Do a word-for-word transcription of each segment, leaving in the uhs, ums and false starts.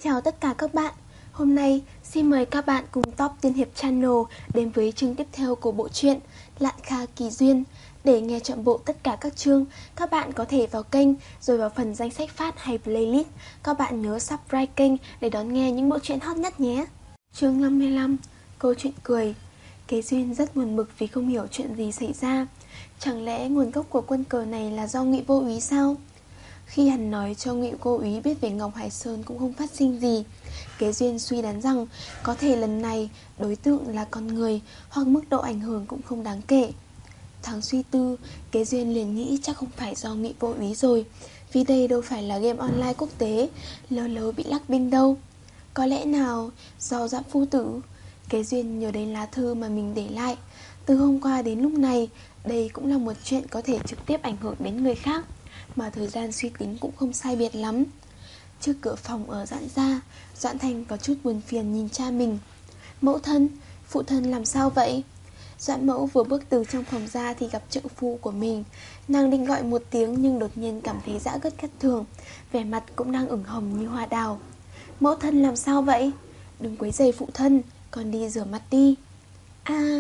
Chào tất cả các bạn. Hôm nay xin mời các bạn cùng Top Tiên Hiệp Channel đến với chương tiếp theo của bộ truyện Lạn Kha Kỳ Duyên. Để nghe trọn bộ tất cả các chương, các bạn có thể vào kênh rồi vào phần danh sách phát hay playlist. Các bạn nhớ subscribe kênh để đón nghe những bộ truyện hot nhất nhé. Chương năm mươi lăm, câu chuyện cười. Kế Duyên rất buồn bực vì không hiểu chuyện gì xảy ra. Chẳng lẽ nguồn gốc của quân cờ này là do Ngụy Vô Úy sao? Khi hắn nói cho Ngụy Vô Úy biết về Ngọc Hải Sơn cũng không phát sinh gì, Kế Duyên suy đoán rằng có thể lần này đối tượng là con người, hoặc mức độ ảnh hưởng cũng không đáng kể. Thoáng suy tư, Kế Duyên liền nghĩ chắc không phải do Ngụy Vô Úy rồi, vì đây đâu phải là game online quốc tế, lỡ lỡ bị lắc binh đâu. Có lẽ nào do Doãn Phu Tử? Kế Duyên nhớ đến lá thư mà mình để lại. Từ hôm qua đến lúc này, đây cũng là một chuyện có thể trực tiếp ảnh hưởng đến người khác, mà thời gian suy tính cũng không sai biệt lắm. Trước cửa phòng ở Doãn gia, Doãn Thanh có chút buồn phiền nhìn cha mình. Mẫu thân, phụ thân làm sao vậy? Doãn mẫu vừa bước từ trong phòng ra thì gặp trợ phu của mình. Nàng định gọi một tiếng nhưng đột nhiên cảm thấy dã gất thất thường, vẻ mặt cũng đang ửng hồng như hoa đào. Mẫu thân làm sao vậy? Đừng quấy rầy phụ thân, con đi rửa mặt đi. A à,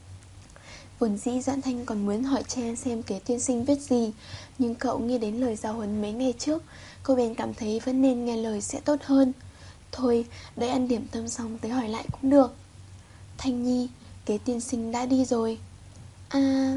vốn dĩ Doãn Thanh còn muốn hỏi Chen xem Kế tiên sinh viết gì, nhưng cậu nghĩ đến lời giáo huấn mấy ngày trước, cô bèn cảm thấy vẫn nên nghe lời sẽ tốt hơn. Thôi, đợi ăn điểm tâm xong tới hỏi lại cũng được. Thanh Nhi, Kế tiên sinh đã đi rồi. À...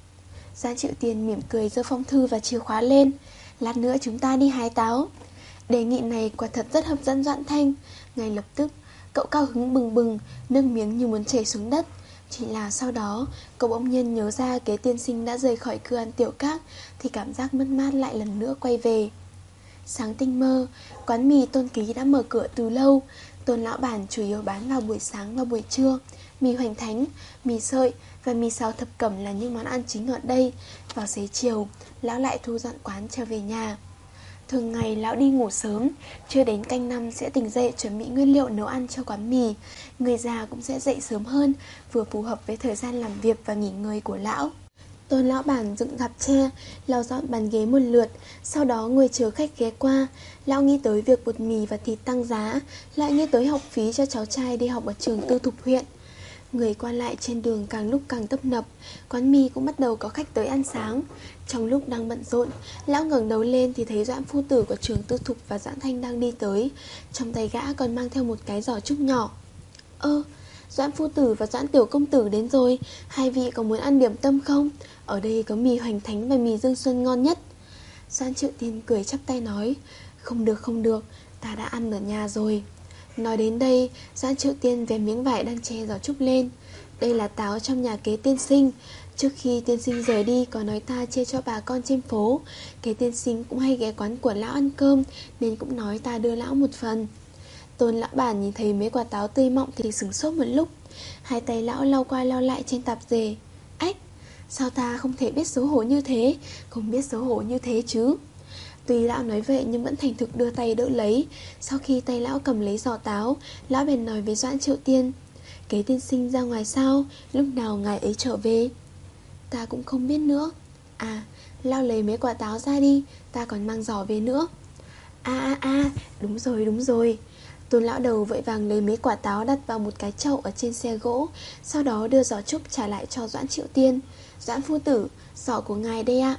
Doãn Triệu Tiền mỉm cười giơ phong thư và chìa khóa lên. Lát nữa chúng ta đi hái táo. Đề nghị này quả thật rất hấp dẫn Doãn Thanh. Ngay lập tức, cậu cao hứng bừng bừng, nước miếng như muốn chảy xuống đất. Chỉ là sau đó, cậu bỗng nhiên nhớ ra Kế tiên sinh đã rời khỏi cửa ăn tiểu các, thì cảm giác mất mát lại lần nữa quay về. Sáng tinh mơ, quán mì Tôn Ký đã mở cửa từ lâu. Tôn lão bản chủ yếu bán vào buổi sáng và buổi trưa. Mì hoành thánh, mì sợi và mì xào thập cẩm là những món ăn chính ở đây. Vào xế chiều, lão lại thu dọn quán trở về nhà. Thường ngày lão đi ngủ sớm, chưa đến canh năm sẽ tỉnh dậy chuẩn bị nguyên liệu nấu ăn cho quán mì. Người già cũng sẽ dậy sớm hơn, vừa phù hợp với thời gian làm việc và nghỉ ngơi của lão. Tôn lão bản dựng rạp tre, lau dọn bàn ghế một lượt, sau đó ngồi chờ khách ghé qua. Lão nghĩ tới việc bột mì và thịt tăng giá, lại nghĩ tới học phí cho cháu trai đi học ở trường tư thục huyện. Người qua lại trên đường càng lúc càng tấp nập, quán mì cũng bắt đầu có khách tới ăn sáng. Trong lúc đang bận rộn, lão ngẩng đầu lên thì thấy Doãn phu tử của trường tư thục và Doãn Thanh đang đi tới. Trong tay gã còn mang theo một cái giỏ trúc nhỏ. Ơ, Doãn phu tử và Doãn tiểu công tử đến rồi, hai vị có muốn ăn điểm tâm không? Ở đây có mì hoành thánh và mì Dương Xuân ngon nhất. Doãn Triệu Tiên cười chắp tay nói, không được không được, ta đã ăn ở nhà rồi. Nói đến đây, Doãn Triệu Tiên vén miếng vải đang che giỏ trúc lên. Đây là táo trong nhà Kế tiên sinh. Trước khi tiên sinh rời đi có nói ta chia cho bà con trên phố. Kế tiên sinh cũng hay ghé quán của lão ăn cơm, nên cũng nói ta đưa lão một phần. Tôn lão bản nhìn thấy mấy quả táo tươi mọng thì sửng sốt một lúc. Hai tay lão lau qua lau lại trên tạp dề. Ách, sao ta không thể biết xấu hổ như thế? Không biết xấu hổ như thế chứ. Tuy lão nói vậy nhưng vẫn thành thực đưa tay đỡ lấy. Sau khi tay lão cầm lấy giỏ táo, lão bèn nói với Doãn Triệu Tiên, Kế tiên sinh ra ngoài sao? Lúc nào ngài ấy trở về? Ta cũng không biết nữa. À, lão lấy mấy quả táo ra đi, ta còn mang giỏ về nữa. À à à, đúng rồi đúng rồi. Tôn lão đầu vội vàng lấy mấy quả táo đặt vào một cái chậu ở trên xe gỗ, sau đó đưa giỏ trúc trả lại cho Doãn Triệu Tiên. Doãn phu tử, giỏ của ngài đây ạ.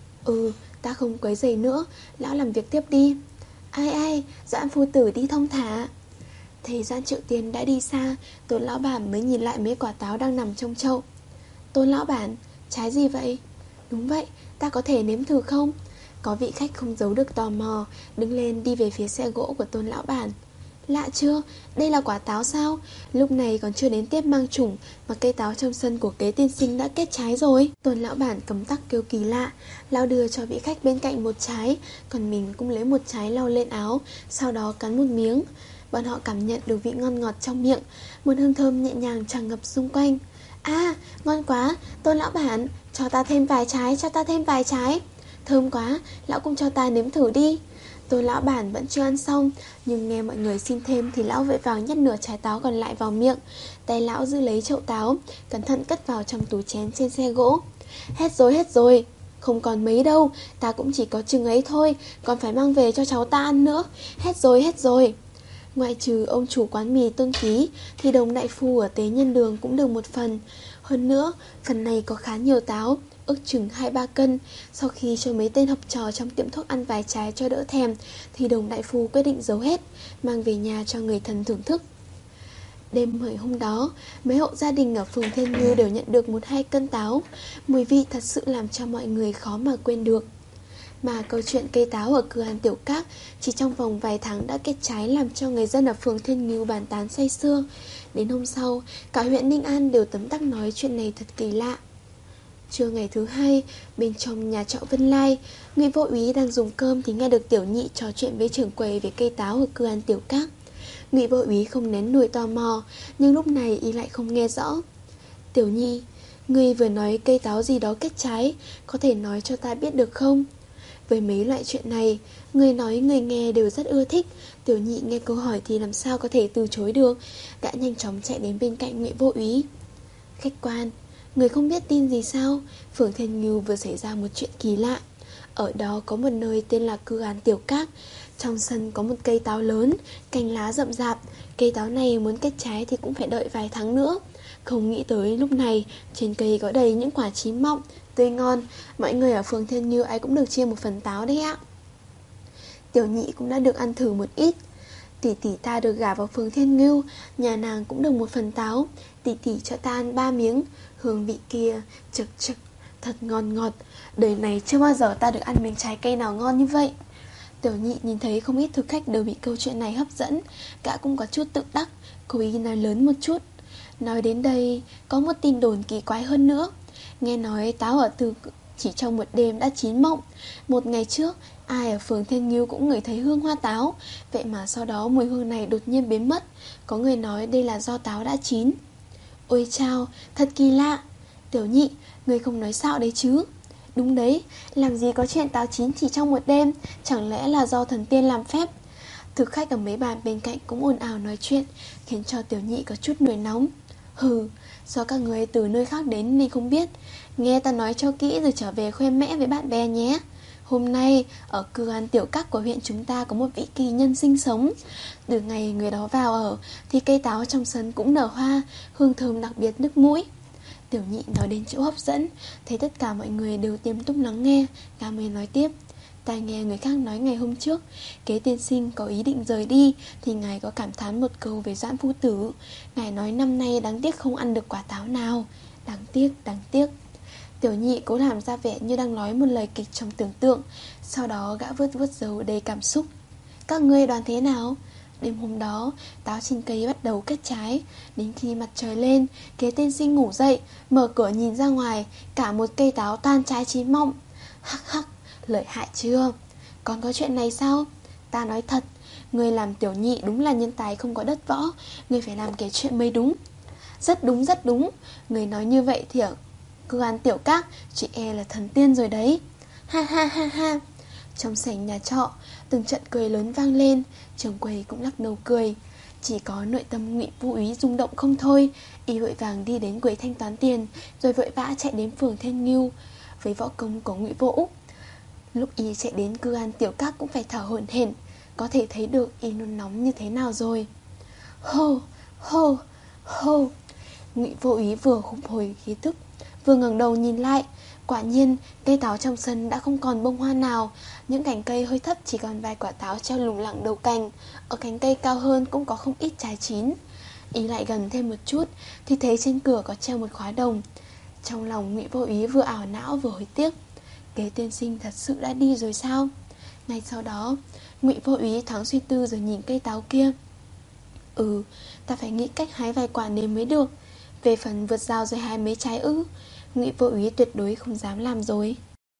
Ừ, ta không quấy rầy nữa, lão làm việc tiếp đi. Ai ai, Doãn phu tử đi thông thả. Thấy Doãn Triệu Tiên đã đi xa, Tôn lão bản mới nhìn lại mấy quả táo đang nằm trong chậu. Tôn lão bản, trái gì vậy? Đúng vậy, ta có thể nếm thử không? Có vị khách không giấu được tò mò, đứng lên đi về phía xe gỗ của Tôn lão bản. Lạ chưa, đây là quả táo sao? Lúc này còn chưa đến tiếp mang chủng mà cây táo trong sân của Kế tiên sinh đã kết trái rồi. Tôn lão bản cầm tắc kêu kỳ lạ. Lão đưa cho vị khách bên cạnh một trái, còn mình cũng lấy một trái lau lên áo, sau đó cắn một miếng. Bọn họ cảm nhận được vị ngon ngọt trong miệng, một hương thơm nhẹ nhàng tràn ngập xung quanh. À, ngon quá, Tôn lão bản, cho ta thêm vài trái, cho ta thêm vài trái. Thơm quá, lão cũng cho ta nếm thử đi. Tôn lão bản vẫn chưa ăn xong, nhưng nghe mọi người xin thêm thì lão vội vàng nhét nửa trái táo còn lại vào miệng. Tay lão giữ lấy chậu táo, cẩn thận cất vào trong túi chén trên xe gỗ. Hết rồi, hết rồi. Không còn mấy đâu, ta cũng chỉ có chừng ấy thôi, còn phải mang về cho cháu ta ăn nữa. Hết rồi, hết rồi. Ngoại trừ ông chủ quán mì Tôn Ký thì Đồng đại phu ở Tế Nhân Đường cũng được một phần. Hơn nữa, phần này có khá nhiều táo, ước chừng hai ba cân. Sau khi cho mấy tên học trò trong tiệm thuốc ăn vài trái cho đỡ thèm thì Đồng đại phu quyết định giấu hết, mang về nhà cho người thân thưởng thức. Đêm ngày hôm đó, mấy hộ gia đình ở phường Thiên Ngưu đều nhận được một hai cân táo. Mùi vị thật sự làm cho mọi người khó mà quên được. Mà câu chuyện cây táo ở cửa hàng Tiểu Các chỉ trong vòng vài tháng đã kết trái, làm cho người dân ở phường Thiên Ngưu bàn tán say sưa. Đến hôm sau, cả huyện Ninh An đều tấm tắc nói chuyện này thật kỳ lạ. Trưa ngày thứ hai, bên trong nhà trọ Vân Lai, Ngụy Vô Úy đang dùng cơm thì nghe được Tiểu Nhị trò chuyện với trưởng quầy về cây táo ở cửa hàng Tiểu Các. Ngụy Vô Úy không nén nổi tò mò, nhưng lúc này y lại không nghe rõ. Tiểu Nhị, ngươi vừa nói cây táo gì đó kết trái, có thể nói cho ta biết được không? Với mấy loại chuyện này, người nói người nghe đều rất ưa thích. Tiểu Nhị nghe câu hỏi thì làm sao có thể từ chối được. Gã nhanh chóng chạy đến bên cạnh Ngụy Vô Úy. Khách quan, người không biết tin gì sao? Phường Thiên Ngưu vừa xảy ra một chuyện kỳ lạ. Ở đó có một nơi tên là Cư Án Tiểu Các. Trong sân có một cây táo lớn, cành lá rậm rạp. Cây táo này muốn kết trái thì cũng phải đợi vài tháng nữa. Không nghĩ tới lúc này trên cây có đầy những quả chín mọng, tươi ngon. Mọi người ở phường Thiên Ngưu ai cũng được chia một phần táo đấy ạ. Tiểu Nhị cũng đã được ăn thử một ít. Tỷ tỷ ta được gả vào phường Thiên Ngưu, nhà nàng cũng được một phần táo. Tỷ tỷ cho ta ăn ba miếng, hương vị kia chực chực, thật ngon ngọt. Đời này chưa bao giờ ta được ăn miếng trái cây nào ngon như vậy. Tiểu Nhị nhìn thấy không ít thực khách đều bị câu chuyện này hấp dẫn. Gã cũng có chút tự đắc, cố ý nói lớn một chút. Nói đến đây, có một tin đồn kỳ quái hơn nữa. Nghe nói táo ở Từ chỉ trong một đêm đã chín mọng. Một ngày trước, ai ở phường Thiên Ngưu cũng ngửi thấy hương hoa táo. Vậy mà sau đó mùi hương này đột nhiên biến mất. Có người nói đây là do táo đã chín. Ôi chao, thật kỳ lạ. Tiểu Nhị, người không nói xạo đấy chứ? Đúng đấy, làm gì có chuyện táo chín chỉ trong một đêm. Chẳng lẽ là do thần tiên làm phép? Thực khách ở mấy bàn bên cạnh cũng ồn ào nói chuyện, khiến cho Tiểu Nhị có chút nổi nóng. Hừ, do các người từ nơi khác đến nên không biết. Nghe ta nói cho kỹ rồi trở về khoe mẽ với bạn bè nhé. Hôm nay, ở Cư Án Tiểu Các của huyện chúng ta có một vị kỳ nhân sinh sống. Từ ngày người đó vào ở, thì cây táo trong sân cũng nở hoa, hương thơm đặc biệt nức mũi. Tiểu Nhị nói đến chỗ hấp dẫn, thấy tất cả mọi người đều nghiêm túc lắng nghe, gã mới nói tiếp. Ta nghe người khác nói ngày hôm trước, Kế tiên sinh có ý định rời đi, thì ngài có cảm thán một câu về Doãn phu tử. Ngài nói năm nay đáng tiếc không ăn được quả táo nào. Đáng tiếc, đáng tiếc. Tiểu Nhị cố làm ra vẻ như đang nói một lời kịch trong tưởng tượng. Sau đó gã vuốt vuốt râu đầy cảm xúc. Các ngươi đoán thế nào? Đêm hôm đó, táo trên cây bắt đầu kết trái. Đến khi mặt trời lên, Kế tiên sinh ngủ dậy, mở cửa nhìn ra ngoài, cả một cây táo tan trái chín mọng. Hắc hắc, lợi hại chưa? Còn có chuyện này sao? Ta nói thật, người làm Tiểu Nhị đúng là nhân tài không có đất võ. Người phải làm kể chuyện mới đúng. Rất đúng, rất đúng. Người nói như vậy thì ở Cư Án Tiểu Các, chị e là thần tiên rồi đấy. Ha ha ha ha. Trong sảnh nhà trọ, từng trận cười lớn vang lên. Trưởng quầy cũng lắc đầu cười. Chỉ có nội tâm Ngụy Vô Úy rung động không thôi. Y vội vàng đi đến quầy thanh toán tiền, rồi vội vã chạy đến phường Thiên Ngưu với võ công của Ngụy Vô Úc. Lúc y chạy đến Cư Án Tiểu Các cũng phải thở hổn hển, có thể thấy được y nôn nóng như thế nào rồi. Hô, hô, hô. Ngụy Vô Úy vừa phục hồi khí tức, vừa ngẩng đầu nhìn lại. Quả nhiên, cây táo trong sân đã không còn bông hoa nào. Những cành cây hơi thấp chỉ còn vài quả táo treo lủng lẳng đầu cành. Ở cành cây cao hơn cũng có không ít trái chín. Ý lại gần thêm một chút thì thấy trên cửa có treo một khóa đồng. Trong lòng Ngụy Vô Úy vừa ảo não vừa hối tiếc. Kế tiên sinh thật sự đã đi rồi sao? Ngay sau đó, Ngụy Vô Úy thoáng suy tư rồi nhìn cây táo kia. Ừ, ta phải nghĩ cách hái vài quả nếm mới được. Về phần vượt rào rồi hái mấy trái ư, Ngụy Vô Úy tuyệt đối không dám làm rồi.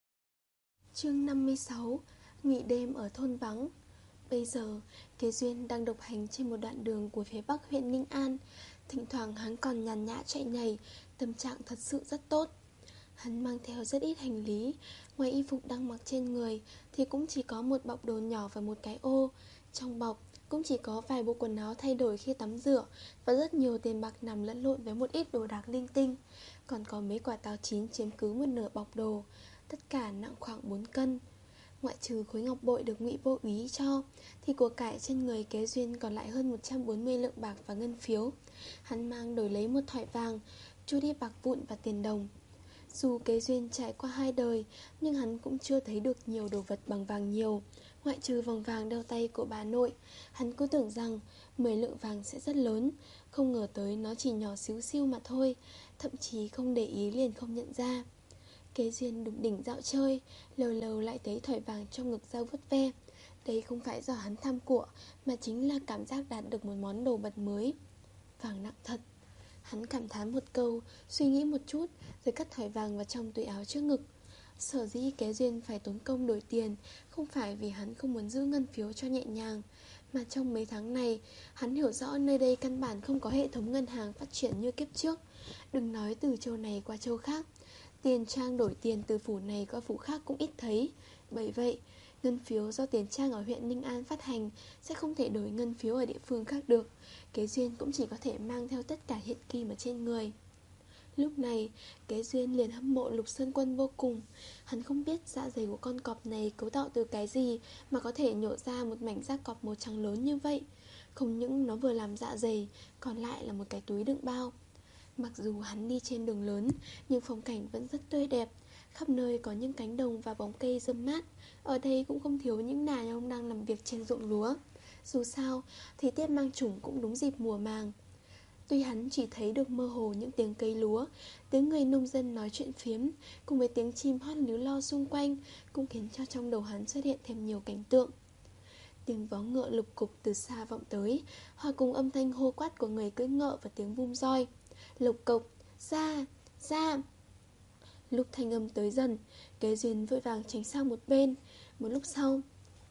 Chương năm mươi sáu. Nghỉ đêm ở thôn vắng. Bây giờ, Kế Duyên đang độc hành trên một đoạn đường của phía bắc huyện Ninh An. Thỉnh thoảng hắn còn nhàn nhã chạy nhảy, tâm trạng thật sự rất tốt. Hắn mang theo rất ít hành lý. Ngoài y phục đang mặc trên người thì cũng chỉ có một bọc đồ nhỏ và một cái ô. Trong bọc cũng chỉ có vài bộ quần áo thay đổi khi tắm rửa, và rất nhiều tiền bạc nằm lẫn lộn với một ít đồ đạc linh tinh. Còn có mấy quả táo chín chiếm cứ một nửa bọc đồ. Tất cả nặng khoảng bốn cân. Ngoại trừ khối ngọc bội được Ngụy Vô Úy cho thì của cải trên người Kế Duyên còn lại hơn một trăm bốn mươi lượng bạc và ngân phiếu. Hắn mang đổi lấy một thỏi vàng, trôi đi bạc vụn và tiền đồng. Dù Kế Duyên trải qua hai đời, nhưng hắn cũng chưa thấy được nhiều đồ vật bằng vàng nhiều. Ngoại trừ vòng vàng đeo tay của bà nội, hắn cứ tưởng rằng mười lượng vàng sẽ rất lớn. Không ngờ tới nó chỉ nhỏ xíu xiu mà thôi. Thậm chí không để ý liền không nhận ra. Kế Duyên đụng đỉnh dạo chơi, lâu lâu lại thấy thỏi vàng trong ngực dao vuốt ve. Đây không phải do hắn tham của, mà chính là cảm giác đạt được một món đồ vật mới. Vàng nặng thật. Hắn cảm thán một câu, suy nghĩ một chút, rồi cất thỏi vàng vào trong túi áo trước ngực. Sở dĩ Kế Duyên phải tốn công đổi tiền không phải vì hắn không muốn giữ ngân phiếu cho nhẹ nhàng, mà trong mấy tháng này hắn hiểu rõ nơi đây căn bản không có hệ thống ngân hàng phát triển như kiếp trước. Đừng nói từ châu này qua châu khác, tiền trang đổi tiền từ phủ này qua phủ khác cũng ít thấy. Bởi vậy, ngân phiếu do tiền trang ở huyện Ninh An phát hành sẽ không thể đổi ngân phiếu ở địa phương khác được. Kế Duyên cũng chỉ có thể mang theo tất cả hiện kim ở trên người. Lúc này, Kế Duyên liền hâm mộ Lục Sơn Quân vô cùng. Hắn không biết dạ dày của con cọp này cấu tạo từ cái gì mà có thể nhổ ra một mảnh da cọp màu trắng lớn như vậy. Không những nó vừa làm dạ dày, còn lại là một cái túi đựng bao. Mặc dù hắn đi trên đường lớn, nhưng phong cảnh vẫn rất tươi đẹp. Khắp nơi có những cánh đồng và bóng cây râm mát. Ở đây cũng không thiếu những đàn ông đang làm việc trên ruộng lúa. Dù sao, thì tiết mang chủng cũng đúng dịp mùa màng. Tuy hắn chỉ thấy được mơ hồ những tiếng cây lúa, tiếng người nông dân nói chuyện phiếm, cùng với tiếng chim hót líu lo xung quanh, cũng khiến cho trong đầu hắn xuất hiện thêm nhiều cảnh tượng. Tiếng vó ngựa lục cục từ xa vọng tới, hòa cùng âm thanh hô quát của người cưỡi ngựa và tiếng vung roi. Lộc cộc, ra, ra. Lúc thanh âm tới dần, Kế Duyên vội vàng tránh sang một bên. Một lúc sau,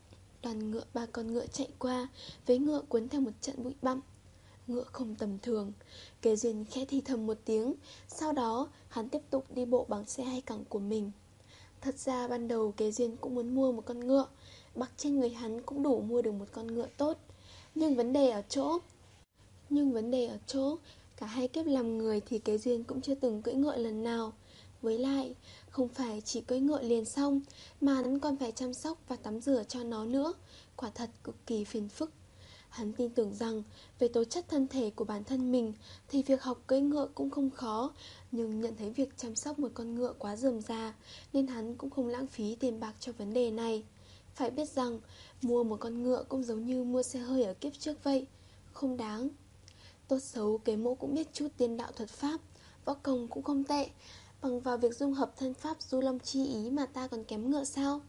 đoàn ngựa ba con ngựa chạy qua, vế ngựa cuốn theo một trận bụi bặm. Ngựa không tầm thường. Kế Duyên khẽ thì thầm một tiếng. Sau đó hắn tiếp tục đi bộ bằng xe hai cẳng của mình. Thật ra ban đầu Kế Duyên cũng muốn mua một con ngựa. Bạc trên người hắn cũng đủ mua được một con ngựa tốt. Nhưng vấn đề ở chỗ Nhưng vấn đề ở chỗ Cả hai kiếp làm người thì Kế Duyên cũng chưa từng cưỡi ngựa lần nào. Với lại, không phải chỉ cưỡi ngựa liền xong, mà hắn còn phải chăm sóc và tắm rửa cho nó nữa. Quả thật cực kỳ phiền phức. Hắn tin tưởng rằng về tố chất thân thể của bản thân mình thì việc học cưỡi ngựa cũng không khó, nhưng nhận thấy việc chăm sóc một con ngựa quá rườm rà, nên hắn cũng không lãng phí tiền bạc cho vấn đề này. Phải biết rằng mua một con ngựa cũng giống như mua xe hơi ở kiếp trước vậy, không đáng. Tốt xấu Kế Mỗ cũng biết chút tiên đạo thuật pháp, võ công cũng không tệ. Bằng vào việc dung hợp thân pháp du long chi ý mà ta còn kém ngựa sao?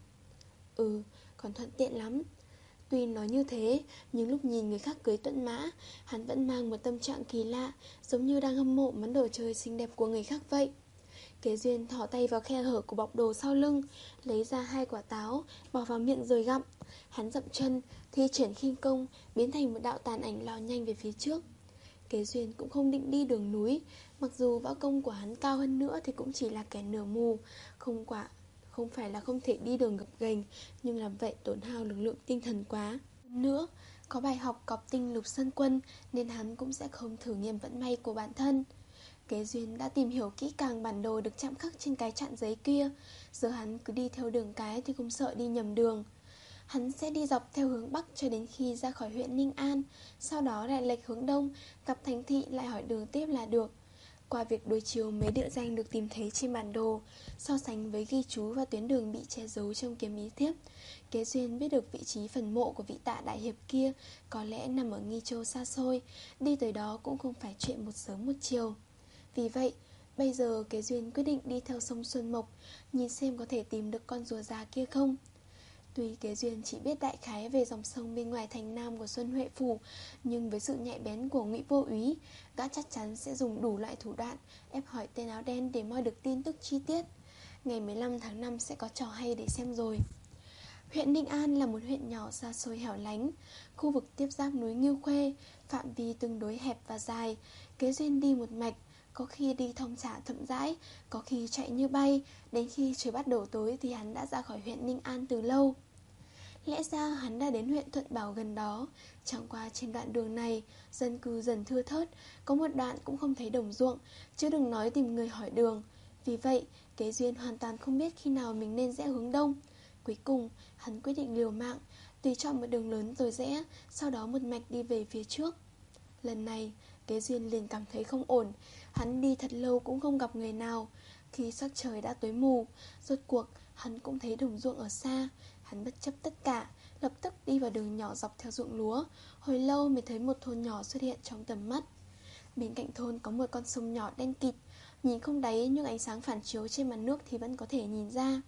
Ừ, còn thuận tiện lắm. Tuy nói như thế, nhưng lúc nhìn người khác cưới tuẫn mã, hắn vẫn mang một tâm trạng kỳ lạ, giống như đang hâm mộ món đồ chơi xinh đẹp của người khác vậy. Kế Duyên thỏ tay vào khe hở của bọc đồ sau lưng, lấy ra hai quả táo, bỏ vào miệng rồi gặm. Hắn dậm chân, thi triển khinh công, biến thành một đạo tàn ảnh lao nhanh về phía trước. Kế Duyên cũng không định đi đường núi. Mặc dù võ công của hắn cao hơn nữa thì cũng chỉ là kẻ nửa mù, Không quả Không phải là không thể đi đường gập ghềnh, nhưng làm vậy tổn hao lực lượng tinh thần quá. Nữa, có bài học cọp tinh Lục Sơn Quân, nên hắn cũng sẽ không thử nghiệm vận may của bản thân. Kế Duyên đã tìm hiểu kỹ càng bản đồ được chạm khắc trên cái chặn giấy kia. Giờ hắn cứ đi theo đường cái thì không sợ đi nhầm đường. Hắn sẽ đi dọc theo hướng Bắc cho đến khi ra khỏi huyện Ninh An, sau đó lại lệch hướng Đông, gặp thành thị lại hỏi đường tiếp là được. Qua việc đối chiếu mấy địa danh được tìm thấy trên bản đồ, so sánh với ghi chú và tuyến đường bị che giấu trong kiếm ý thiếp, Kế Duyên biết được vị trí phần mộ của vị Tạ đại hiệp kia có lẽ nằm ở Nghi Châu xa xôi, đi tới đó cũng không phải chuyện một sớm một chiều. Vì vậy, bây giờ Kế Duyên quyết định đi theo sông Xuân Mộc, nhìn xem có thể tìm được con rùa già kia không. Tuy Kế Duyên chỉ biết đại khái về dòng sông bên ngoài thành Nam của Xuân Huệ Phủ, nhưng với sự nhạy bén của Ngụy Vô Úy, gã chắc chắn sẽ dùng đủ loại thủ đoạn ép hỏi tên áo đen để moi được tin tức chi tiết. Ngày mười lăm tháng năm sẽ có trò hay để xem rồi. Huyện Ninh An là một huyện nhỏ xa xôi hẻo lánh, khu vực tiếp giáp núi Ngưu Khuê, phạm vi tương đối hẹp và dài. Kế Duyên đi một mạch, có khi đi thong thả chậm rãi, có khi chạy như bay. Đến khi trời bắt đầu tối thì hắn đã ra khỏi huyện Ninh An từ lâu. Lẽ ra hắn đã đến huyện Thuận Bảo gần đó, chẳng qua trên đoạn đường này dân cư dần thưa thớt, có một đoạn cũng không thấy đồng ruộng, chứ đừng nói tìm người hỏi đường. Vì vậy Kế Duyên hoàn toàn không biết khi nào mình nên rẽ hướng đông. Cuối cùng hắn quyết định liều mạng, tùy chọn một đường lớn rồi rẽ, sau đó một mạch đi về phía trước. Lần này Kế Duyên liền cảm thấy không ổn. Hắn đi thật lâu cũng không gặp người nào. Khi sắc trời đã tối mù, rốt cuộc hắn cũng thấy đồng ruộng ở xa. Hắn bất chấp tất cả, lập tức đi vào đường nhỏ dọc theo ruộng lúa. Hồi lâu mới thấy một thôn nhỏ xuất hiện trong tầm mắt. Bên cạnh thôn có một con sông nhỏ đen kịt, nhìn không đáy nhưng ánh sáng phản chiếu trên mặt nước thì vẫn có thể nhìn ra.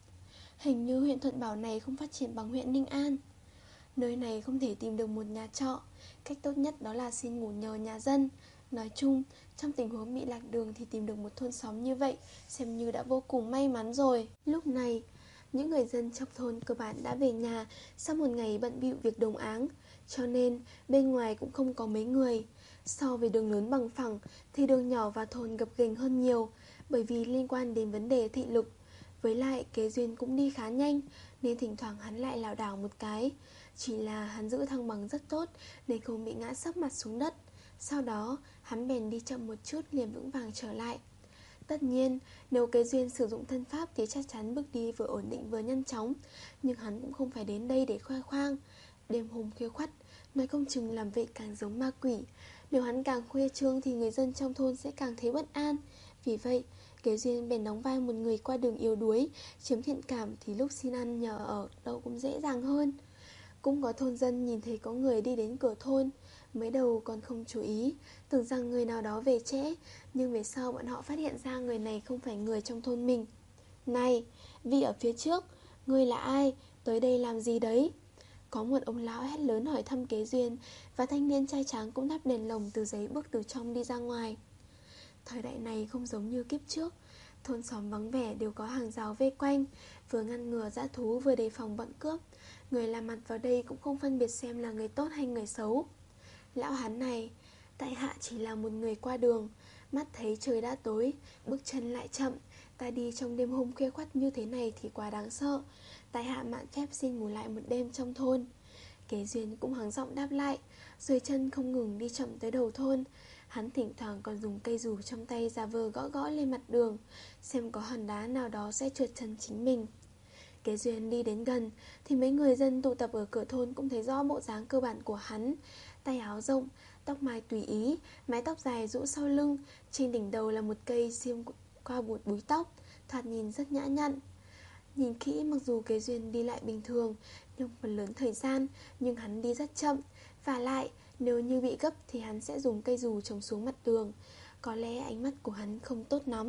Hình như huyện Thuận Bảo này không phát triển bằng huyện Ninh An. Nơi này không thể tìm được một nhà trọ. Cách tốt nhất đó là xin ngủ nhờ nhà dân. Nói chung, trong tình huống bị lạc đường thì tìm được một thôn xóm như vậy xem như đã vô cùng may mắn rồi. Lúc này, những người dân trong thôn cơ bản đã về nhà sau một ngày bận bịu việc đồng áng, cho nên bên ngoài cũng không có mấy người. So với đường lớn bằng phẳng thì đường nhỏ vào thôn gập ghềnh hơn nhiều, bởi vì liên quan đến vấn đề thị lực. Với lại Kế Duyên cũng đi khá nhanh, nên thỉnh thoảng hắn lại lảo đảo một cái. Chỉ là hắn giữ thăng bằng rất tốt nên không bị ngã sấp mặt xuống đất. Sau đó hắn bèn đi chậm một chút liền vững vàng trở lại. Tất nhiên nếu Kế Duyên sử dụng thân pháp thì chắc chắn bước đi vừa ổn định vừa nhanh chóng. Nhưng hắn cũng không phải đến đây để khoe khoang. Đêm hôm khuya khoắt, nói không chừng làm vậy càng giống ma quỷ. Nếu hắn càng khuya trương thì người dân trong thôn sẽ càng thấy bất an. Vì vậy Kế Duyên bèn đóng vai một người qua đường yếu đuối, chiếm thiện cảm thì lúc xin ăn nhờ ở đâu cũng dễ dàng hơn. Cũng có thôn dân nhìn thấy có người đi đến cửa thôn. Mới đầu còn không chú ý, tưởng rằng người nào đó về trễ, nhưng về sau bọn họ phát hiện ra người này không phải người trong thôn mình. Này, Vi ở phía trước, ngươi là ai, tới đây làm gì đấy? Có một ông lão hét lớn hỏi thăm Kế Duyên, và thanh niên trai tráng cũng thắp đèn lồng từ giấy bước từ trong đi ra ngoài. Thời đại này không giống như kiếp trước, thôn xóm vắng vẻ đều có hàng rào vây quanh, vừa ngăn ngừa dã thú vừa đề phòng bọn cướp. Người làm mặt vào đây cũng không phân biệt xem là người tốt hay người xấu. Lão hán này, tại hạ chỉ là một người qua đường, mắt thấy trời đã tối, bước chân lại chậm. Ta đi trong đêm hôm khuya khoắt như thế này thì quá đáng sợ. Tại hạ mạn phép xin ngủ lại một đêm trong thôn. Kế Duyên cũng hắng giọng đáp lại, rồi chân không ngừng đi chậm tới đầu thôn. Hắn thỉnh thoảng còn dùng cây dù trong tay giả vờ gõ gõ lên mặt đường, xem có hòn đá nào đó sẽ trượt chân chính mình. Kế Duyên đi đến gần thì mấy người dân tụ tập ở cửa thôn cũng thấy rõ bộ dáng cơ bản của hắn. Tay áo rộng, tóc mai tùy ý, mái tóc dài rũ sau lưng, trên đỉnh đầu là một cây xiêm qua bụi búi tóc, thoạt nhìn rất nhã nhặn. Nhìn kỹ mặc dù Kế Duyên đi lại bình thường, nhưng phần lớn thời gian nhưng hắn đi rất chậm. Và lại nếu như bị gấp thì hắn sẽ dùng cây dù chống xuống mặt đường. Có lẽ ánh mắt của hắn không tốt lắm.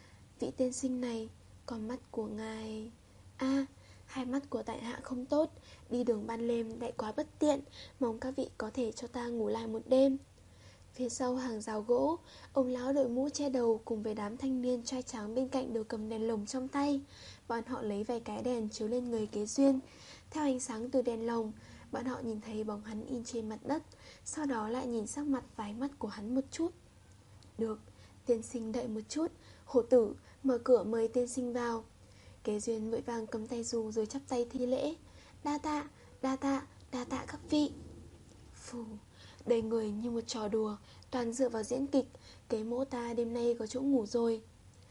Vị tiên sinh này, con mắt của ngài... a à, hai mắt của tại hạ không tốt, đi đường ban đêm lại quá bất tiện, mong các vị có thể cho ta ngủ lại một đêm. Phía sau hàng rào gỗ, ông lão đội mũ che đầu cùng với đám thanh niên trai tráng bên cạnh đều cầm đèn lồng trong tay. Bọn họ lấy vài cái đèn chiếu lên người Kế Duyên. Theo ánh sáng từ đèn lồng, bọn họ nhìn thấy bóng hắn in trên mặt đất, sau đó lại nhìn sắc mặt và ánh mắt của hắn một chút. Được, tiên sinh đợi một chút, hổ tử, mở cửa mời tiên sinh vào. Kế Duyên vội vàng cầm tay dù rồi chắp tay thi lễ. Đa tạ, đa tạ, đa tạ các vị. Phù, đầy người như một trò đùa, toàn dựa vào diễn kịch. Kế mỗ ta đêm nay có chỗ ngủ rồi.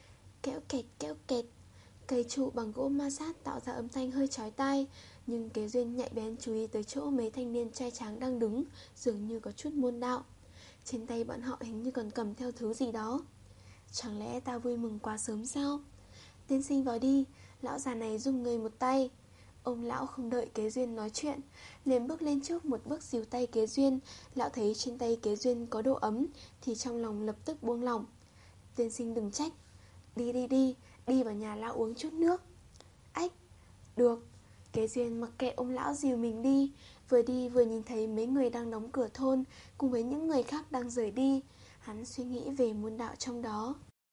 Kéo kẹt, kéo kẹt. Cây trụ bằng gỗ ma sát tạo ra âm thanh hơi chói tai. Nhưng Kế Duyên nhạy bén chú ý tới chỗ mấy thanh niên trai tráng đang đứng, dường như có chút môn đạo. Trên tay bọn họ hình như còn cầm theo thứ gì đó. Chẳng lẽ ta vui mừng quá sớm sao? Tiên sinh vào đi. Lão già này dùng người một tay. Ông lão không đợi Kế Duyên nói chuyện, liền bước lên trước một bước dìu tay Kế Duyên. Lão thấy trên tay Kế Duyên có độ ấm thì trong lòng lập tức buông lỏng. Tiên sinh đừng trách. Đi đi đi, đi vào nhà lão uống chút nước. Ách, được. Kế Duyên mặc kệ ông lão dìu mình đi. Vừa đi vừa nhìn thấy mấy người đang đóng cửa thôn cùng với những người khác đang rời đi. Hắn suy nghĩ về môn đạo trong đó.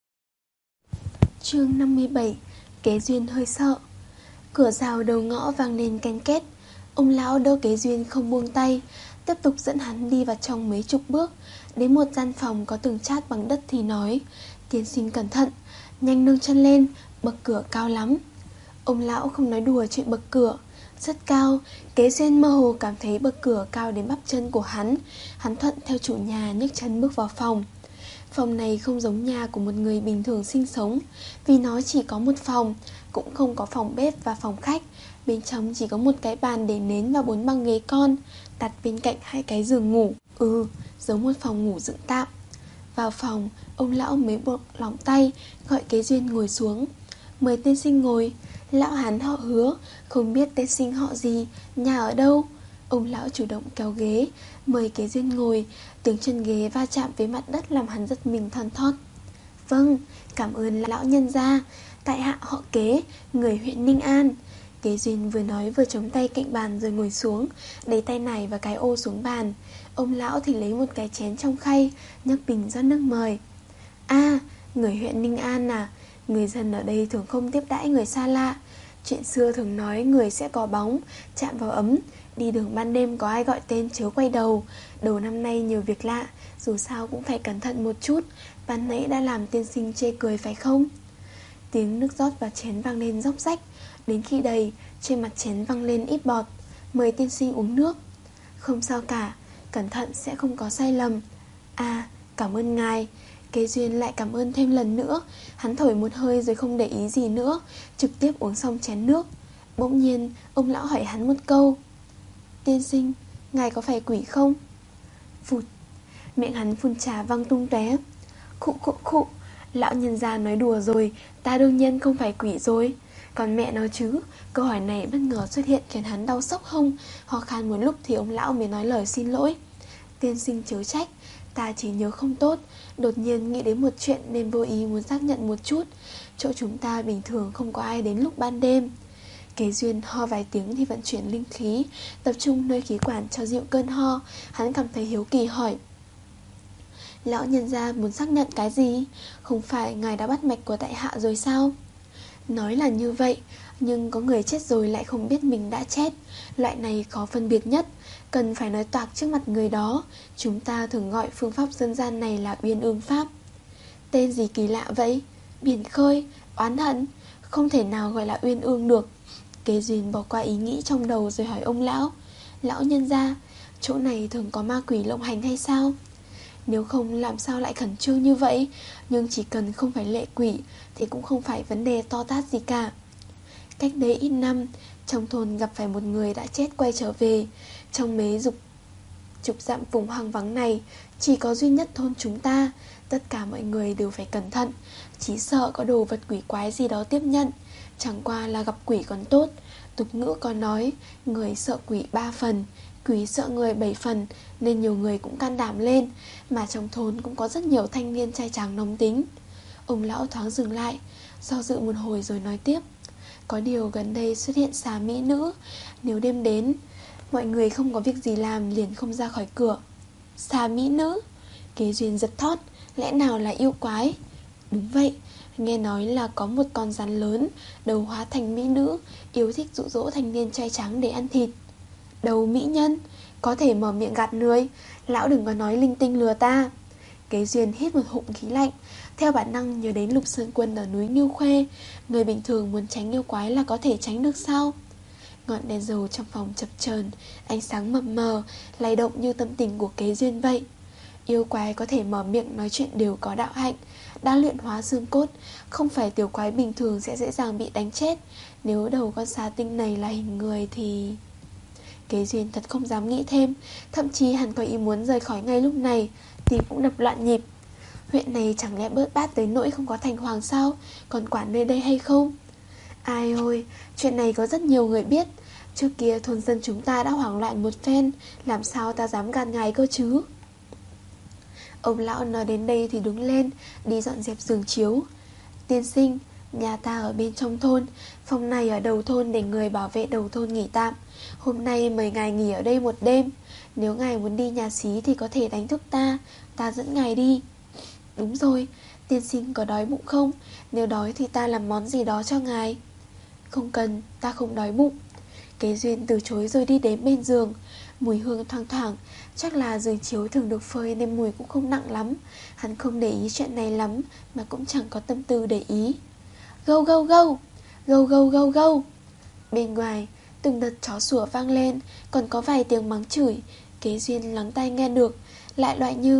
Chương năm mươi bảy. Kế Duyên hơi sợ. Cửa rào đầu ngõ vang lên ken két. Ông lão đỡ Kế Duyên không buông tay, tiếp tục dẫn hắn đi vào trong mấy chục bước. Đến một gian phòng có tường chát bằng đất thì nói: Tiên sinh cẩn thận, nhanh nâng chân lên, bậc cửa cao lắm. Ông lão không nói đùa chuyện bậc cửa, rất cao. Kế Duyên mơ hồ cảm thấy bậc cửa cao đến bắp chân của hắn. Hắn thuận theo chủ nhà nhấc chân bước vào phòng. Phòng này không giống nhà của một người bình thường sinh sống, vì nó chỉ có một phòng, cũng không có phòng bếp và phòng khách. Bên trong chỉ có một cái bàn để nến và bốn băng ghế con, đặt bên cạnh hai cái giường ngủ. Ừ, giống một phòng ngủ dựng tạm. Vào phòng, ông lão mới buộc lỏng tay, gọi Kế Duyên ngồi xuống. Mời tiên sinh ngồi. Lão hắn họ Hứa, không biết tiên sinh họ gì, nhà ở đâu. Ông lão chủ động kéo ghế, mời Kế Duyên ngồi. Tiếng chân ghế va chạm với mặt đất làm hắn giật mình thon thót. Vâng, cảm ơn lão nhân gia, tại hạ họ Kế, người huyện Ninh An. Kế Duyên vừa nói vừa chống tay cạnh bàn rồi ngồi xuống, đẩy tay này và cái ô xuống bàn. Ông lão thì lấy một cái chén trong khay, nhấc bình rót nước mời. À, người huyện Ninh An à, người dân ở đây thường không tiếp đãi người xa lạ. Chuyện xưa thường nói người sẽ có bóng, chạm vào ấm. Đi đường ban đêm có ai gọi tên chớ quay đầu. Đầu năm nay nhiều việc lạ, dù sao cũng phải cẩn thận một chút. Ban nãy đã làm tiên sinh chê cười phải không? Tiếng nước rót vào chén vang lên róc rách. Đến khi đầy, trên mặt chén văng lên ít bọt. Mời tiên sinh uống nước. Không sao cả, cẩn thận sẽ không có sai lầm. À, cảm ơn ngài. Kế Duyên lại cảm ơn thêm lần nữa. Hắn thổi một hơi rồi không để ý gì nữa, trực tiếp uống xong chén nước. Bỗng nhiên, ông lão hỏi hắn một câu. Tiên sinh, ngài có phải quỷ không? Phụt, miệng hắn phun trà văng tung tóe. Khụ khụ khụ, lão nhân gia nói đùa rồi, ta đương nhiên không phải quỷ rồi. Còn mẹ nó chứ. Câu hỏi này bất ngờ xuất hiện khiến hắn đau sốc hông. Ho khan một lúc thì ông lão mới nói lời xin lỗi. Tiên sinh chớ trách, ta chỉ nhớ không tốt, đột nhiên nghĩ đến một chuyện nên vô ý muốn xác nhận một chút. Chỗ chúng ta bình thường không có ai đến lúc ban đêm. Kế Duyên ho vài tiếng thì vận chuyển linh khí, tập trung nơi khí quản cho dịu cơn ho. Hắn cảm thấy hiếu kỳ hỏi. Lão nhân gia muốn xác nhận cái gì? Không phải ngài đã bắt mạch của tại hạ rồi sao? Nói là như vậy, nhưng có người chết rồi lại không biết mình đã chết. Loại này khó phân biệt nhất, cần phải nói toạc trước mặt người đó. Chúng ta thường gọi phương pháp dân gian này là uyên ương pháp. Tên gì kỳ lạ vậy? Biển khơi, oán hận, không thể nào gọi là uyên ương được. Kế Duyên bỏ qua ý nghĩ trong đầu rồi hỏi ông lão. Lão nhân gia, chỗ này thường có ma quỷ lộng hành hay sao? Nếu không làm sao lại khẩn trương như vậy? Nhưng chỉ cần không phải lệ quỷ thì cũng không phải vấn đề to tát gì cả. Cách đây ít năm, trong thôn gặp phải một người đã chết quay trở về. Trong mấy dục chục dặm vùng hoang vắng này, chỉ có duy nhất thôn chúng ta. Tất cả mọi người đều phải cẩn thận, chỉ sợ có đồ vật quỷ quái gì đó tiếp nhận. Chẳng qua là gặp quỷ còn tốt. Tục ngữ có nói, người sợ quỷ ba phần, quỷ sợ người bảy phần, nên nhiều người cũng can đảm lên. Mà trong thôn cũng có rất nhiều thanh niên trai tráng nóng tính. Ông lão thoáng dừng lại, do dự một hồi rồi nói tiếp. Có điều gần đây xuất hiện xà mỹ nữ. Nếu đêm đến, mọi người không có việc gì làm liền không ra khỏi cửa. Xà mỹ nữ? Kế Duyên giật thót. Lẽ nào là yêu quái? Đúng vậy, nghe nói là có một con rắn lớn, đầu hóa thành mỹ nữ, yêu thích dụ dỗ thanh niên trai trắng để ăn thịt. Đầu mỹ nhân? Có thể mở miệng gạt người. Lão đừng có nói linh tinh lừa ta. Kế Duyên hít một hụm khí lạnh, theo bản năng nhớ đến Lục Sơn Quân ở núi Ngưu Khuê. Người bình thường muốn tránh yêu quái là có thể tránh được sao? Ngọn đèn dầu trong phòng chập chờn, ánh sáng mập mờ, lay động như tâm tình của Kế Duyên vậy. Yêu quái có thể mở miệng nói chuyện đều có đạo hạnh, đã luyện hóa xương cốt. Không phải tiểu quái bình thường sẽ dễ dàng bị đánh chết. Nếu đầu con xà tinh này là hình người thì... Kế Duyên thật không dám nghĩ thêm. Thậm chí hắn có ý muốn rời khỏi ngay lúc này. Tim cũng đập loạn nhịp. Huyện này chẳng lẽ bớt bát tới nỗi không có thành hoàng sao? Còn quản nơi đây hay không? Ai ôi, chuyện này có rất nhiều người biết. Trước kia thôn dân chúng ta đã hoảng loạn một phen, làm sao ta dám gạt ngài cơ chứ? Ông lão nói đến đây thì đứng lên, đi dọn dẹp giường chiếu. Tiên sinh, nhà ta ở bên trong thôn, phòng này ở đầu thôn để người bảo vệ đầu thôn nghỉ tạm. Hôm nay mời ngài nghỉ ở đây một đêm. Nếu ngài muốn đi nhà xí thì có thể đánh thức ta, ta dẫn ngài đi. Đúng rồi, tiên sinh có đói bụng không? Nếu đói thì ta làm món gì đó cho ngài. Không cần, ta không đói bụng. Kế Duyên từ chối rồi đi đến bên giường. Mùi hương thoang thoảng, chắc là giường chiếu thường được phơi nên mùi cũng không nặng lắm. Hắn không để ý chuyện này lắm, mà cũng chẳng có tâm tư để ý. Gâu gâu gâu, gâu gâu gâu gâu. Bên ngoài, từng đợt chó sủa vang lên, còn có vài tiếng mắng chửi. Kế Duyên lắng tai nghe được, lại loại như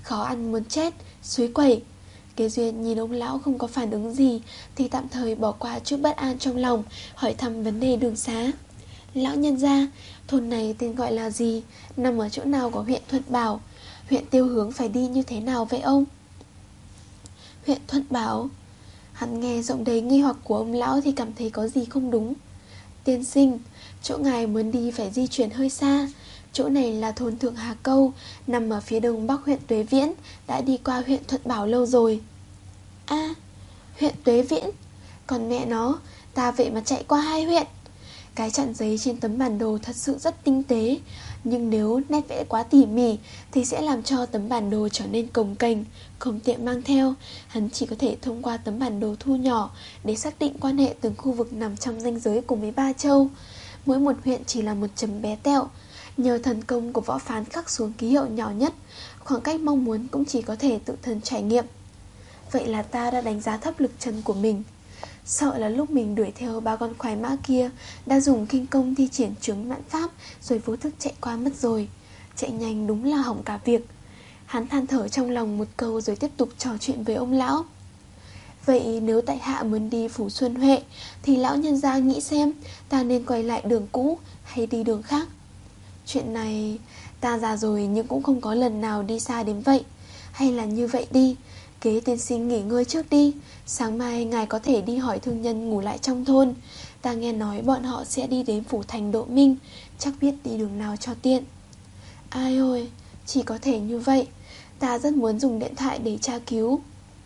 khó ăn muốn chết, suối quẩy. Kế Duyên nhìn ông lão không có phản ứng gì thì tạm thời bỏ qua chút bất an trong lòng, hỏi thăm vấn đề đường xá. Lão nhân gia, thôn này tên gọi là gì, nằm ở chỗ nào của huyện Thuận Bảo, huyện Tiêu Hướng phải đi như thế nào vậy ông? Huyện Thuận Bảo. Hắn nghe giọng đầy nghi hoặc của ông lão thì cảm thấy có gì không đúng. Tiên sinh, chỗ ngài muốn đi phải di chuyển hơi xa. Chỗ này là thôn Thượng Hà Câu, nằm ở phía đông bắc huyện Tuế Viễn, đã đi qua huyện Thuận Bảo lâu rồi. A, à, huyện Tuế Viễn. Còn mẹ nó, ta vậy mà chạy qua hai huyện. Cái chặn giấy trên tấm bản đồ thật sự rất tinh tế, nhưng nếu nét vẽ quá tỉ mỉ thì sẽ làm cho tấm bản đồ trở nên cồng kềnh, không tiện mang theo. Hắn chỉ có thể thông qua tấm bản đồ thu nhỏ để xác định quan hệ từng khu vực nằm trong ranh giới của mấy ba châu. Mỗi một huyện chỉ là một chấm bé tẹo. Nhờ thần công của võ phán khắc xuống ký hiệu nhỏ nhất, khoảng cách mong muốn cũng chỉ có thể tự thân trải nghiệm. Vậy là ta đã đánh giá thấp lực chân của mình. Sợ là lúc mình đuổi theo ba con khoái mã kia đã dùng kinh công thi triển chướng mãn pháp rồi vô thức chạy qua mất rồi. Chạy nhanh đúng là hỏng cả việc. Hắn than thở trong lòng một câu rồi tiếp tục trò chuyện với ông lão. Vậy nếu tại hạ muốn đi Phủ Xuân Huệ thì lão nhân gia nghĩ xem ta nên quay lại đường cũ hay đi đường khác? Chuyện này ta già rồi nhưng cũng không có lần nào đi xa đến vậy. Hay là như vậy đi, Kế tiên sinh nghỉ ngơi trước đi, sáng mai ngài có thể đi hỏi thương nhân ngủ lại trong thôn. Ta nghe nói bọn họ sẽ đi đến Phủ Thành Độ Minh, chắc biết đi đường nào cho tiện. Ai ôi, chỉ có thể như vậy. Ta rất muốn dùng điện thoại để tra cứu.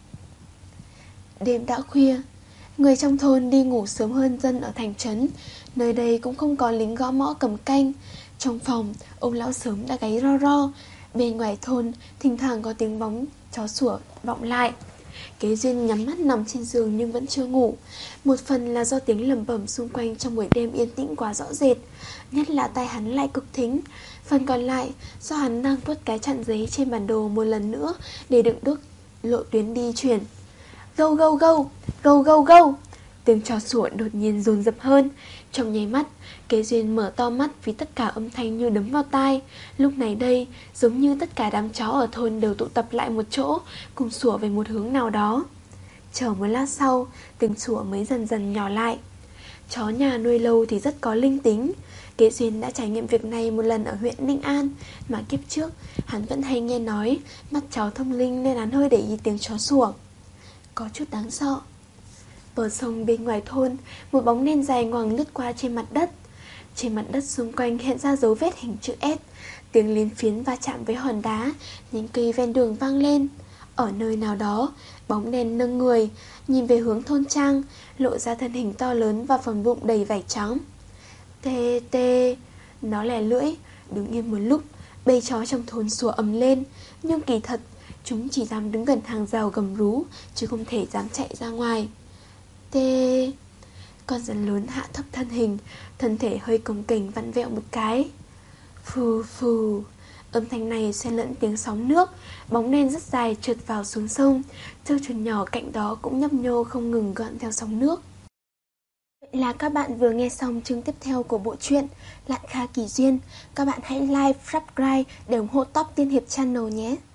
Đêm đã khuya, người trong thôn đi ngủ sớm hơn dân ở thành trấn. Nơi đây cũng không có lính gõ mõ cầm canh. Trong phòng, ông lão sớm đã gáy ro ro. Bên ngoài thôn, thỉnh thoảng có tiếng bóng chó sủa vọng lại. Kế Duyên nhắm mắt nằm trên giường nhưng vẫn chưa ngủ. Một phần là do tiếng lẩm bẩm xung quanh trong buổi đêm yên tĩnh quá rõ rệt, nhất là tai hắn lại cực thính. Phần còn lại do hắn đang vuốt cái chặn giấy trên bản đồ một lần nữa để đựng đúc lộ tuyến đi chuyển. Gâu gâu gâu, gâu gâu gâu. Tiếng chó sủa đột nhiên dồn dập hơn. Trong nháy mắt, Kế Duyên mở to mắt vì tất cả âm thanh như đấm vào tai. Lúc này đây, giống như tất cả đám chó ở thôn đều tụ tập lại một chỗ, cùng sủa về một hướng nào đó. Chờ một lát sau, tiếng sủa mới dần dần nhỏ lại. Chó nhà nuôi lâu thì rất có linh tính. Kế Duyên đã trải nghiệm việc này một lần ở huyện Ninh An, mà kiếp trước hắn vẫn hay nghe nói mắt chó thông linh nên hắn hơi để ý tiếng chó sủa. Có chút đáng sợ. Bờ sông bên ngoài thôn, một bóng đen dài ngoằng lướt qua trên mặt đất. Trên mặt đất xung quanh hiện ra dấu vết hình chữ S. Tiếng liên phiến va chạm với hòn đá, những cây ven đường vang lên. Ở nơi nào đó, bóng đen nâng người, nhìn về hướng thôn trang, lộ ra thân hình to lớn và phần bụng đầy vảy trắng. Tê tê. Nó lè lưỡi, đứng yên một lúc. Bầy chó trong thôn sủa ầm lên, nhưng kỳ thật chúng chỉ dám đứng gần hàng rào gầm rú, chứ không thể dám chạy ra ngoài. Tê. Con rắn lớn hạ thấp thân hình, thân thể hơi cồng kềnh vặn vẹo một cái. Phù phù. Âm thanh này xen lẫn tiếng sóng nước. Bóng đen rất dài trượt vào xuống sông. Trâu chuồn nhỏ cạnh đó cũng nhấp nhô không ngừng gợn theo sóng nước. Vậy là các bạn vừa nghe xong chương tiếp theo của bộ truyện Lạn Kha Kỳ Duyên. Các bạn hãy like, subscribe để ủng hộ Top Tiên Hiệp Channel nhé.